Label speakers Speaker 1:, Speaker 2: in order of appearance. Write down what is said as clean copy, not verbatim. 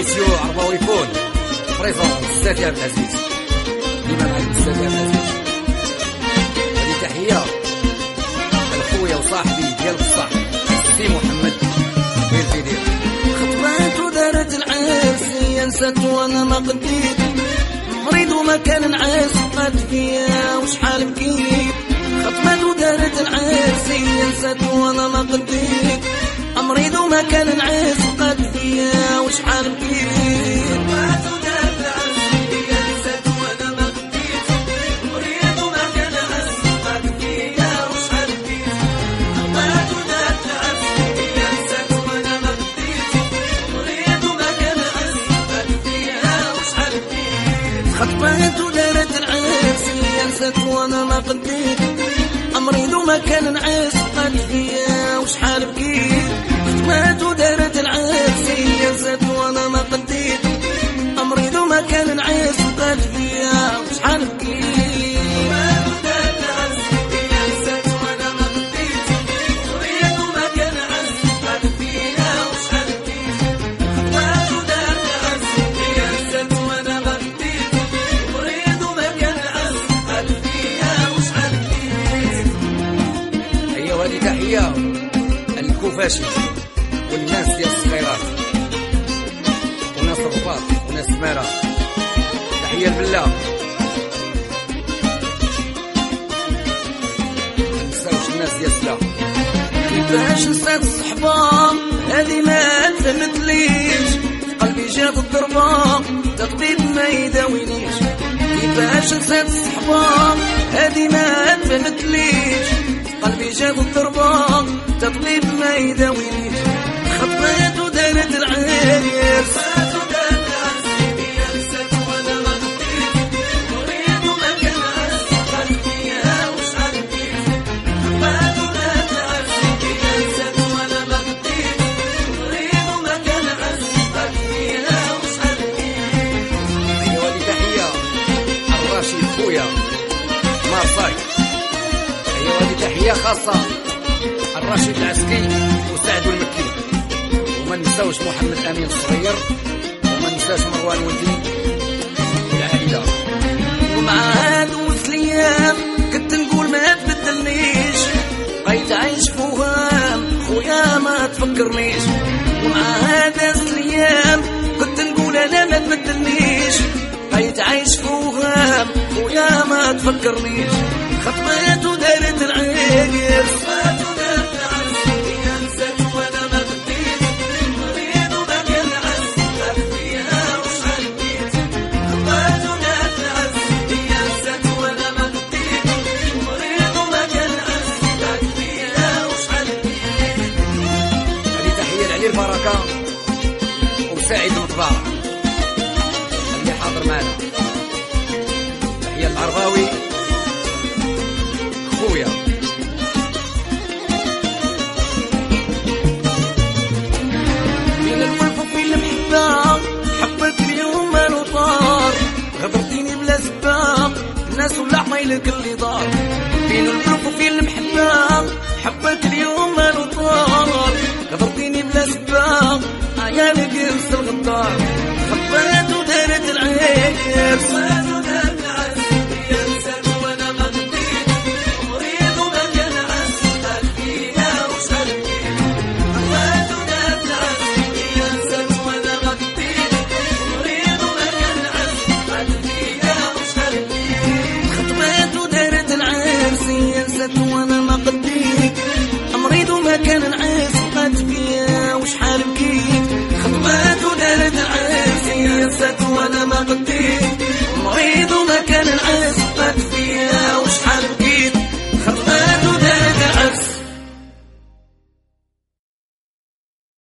Speaker 1: مسيو عرباوي فون بريزون بزاف يا عبد العزيز ديما معاك بزاف يا عبد العزيز. هذه تحية لخويا وصاحبي ديال بصح سي محمد بالفيديو.
Speaker 2: خطبات ودارت العرس هي نسات وانا ما قديت، مريض وما كان نعاس بقات فيا وشحال بكيت. خطبات ودارت العرس هي نسات وانا ما قديت، مريض وما كان نعاس بقات فيا وشحال بكيت. خطبات ودارت العرس هي نسات وانا ما قديت، مريض وما كان نعاس بقات فيا وشحال بكيت. خطبات ودارت العرس هي نسات وانا ما قديت، مريض وما كان نعاس بقات فيا وشحال بكيت. خطبات ودارت العرس هي نسات وانا ما قديت، مريض وما كان نعاس بقات فيا وشحال بكيت. خطبات ودارت العرس هي نسات وانا ما قديت، مريض وما كان نعاس بقات فيا وشحال بكيت. خطبات ودارت العرس هي نسات وانا ما قديت، مريض وما كان نعاس بقات فيا وشحال بكيت. خطبات ودارت العرس هي نسات وانا ما قديت، مريض وما كان نعاس بقات فيا وشحال بكيت.
Speaker 1: أيوة هذه تحية الكوفاشي والناس ديال الصغيرات وناس الرباط وناس سمارة. تحية البلا منساوش الناس ديال السلا.
Speaker 2: كيفاش نسات الصحبة هذه ما فهمتليش، في قلبي جات الضربة تطبيب ما يداوينيش. كيفاش نسات الصحبة هذه ما فهمتليش، في قلبي جات الضربة تطبيب ما يداوينيش. خطبات ودارت العرس خطبات ودارت العرس هي نسات وانا ما قديت، مريض وما كان نعاس بقات فيا وشحال بكيت. خطبات ودارت العرس هي نسات وانا ما قديت، مريض وما كان نعاس بقات فيا وشحال بكيت.
Speaker 1: أيوة هذه تحية الراشد خويا مارساي. أيوة هذه تحية خاصة الراشد العسكي وسعد المكي، وما نساوش محمد امين الصغير، وما نساش مروان ولدي والعائله.
Speaker 2: ومع هادو الايام كنت نقول ما تبدلنيش، بقيت عايش فوهام خويا ما تفكرنيش. ومع هذا الايام كنت نقول انا ما تبدلنيش، بقيت عايش فوهام خويا ما تفكرنيش. خطبات ودارت العرس خطبات ودارت العرس هي نسات وانا ما قديت، مريض وما كان نعاس بقات فيا وشحال بكيت. خطبات ودارت العرس هي نسات وانا ما قديت، مريض وما كان نعاس بقات فيا وشحال بكيت.
Speaker 1: هذه تحيه لعلي البركه وسعيد المطبعه اللي حاضر معنا. تحيه العرباوي خويا.
Speaker 2: فين الولف وفين المحبة حبك اليوم مالو طار، غدرتيني بلا سباب الناس ولا عمايلك اللي دار. فين الولف وفين المحبة حبك اليوم مالو طار، غدرتيني بلا سباب عيالك ينسى الغدار. خطبات ودارت العرس خطبات ودارت العرس هي نسات وانا ما قديت، مريض وما كان نعاس بقات فيا وشحال بكيت. خطبات ودارت العرس هي نسات وانا ما قديت، مريض وما كان نعاس بقات فيا وشحال بكيت. خطبات ودارت العرس هي نسات وانا ما قديت، مريض وما كان نعاس بقات فيا وشحال بكيت. خطبات ودارت العرس هي نسات وانا ما قديت، مريض وما كان نعاس بقات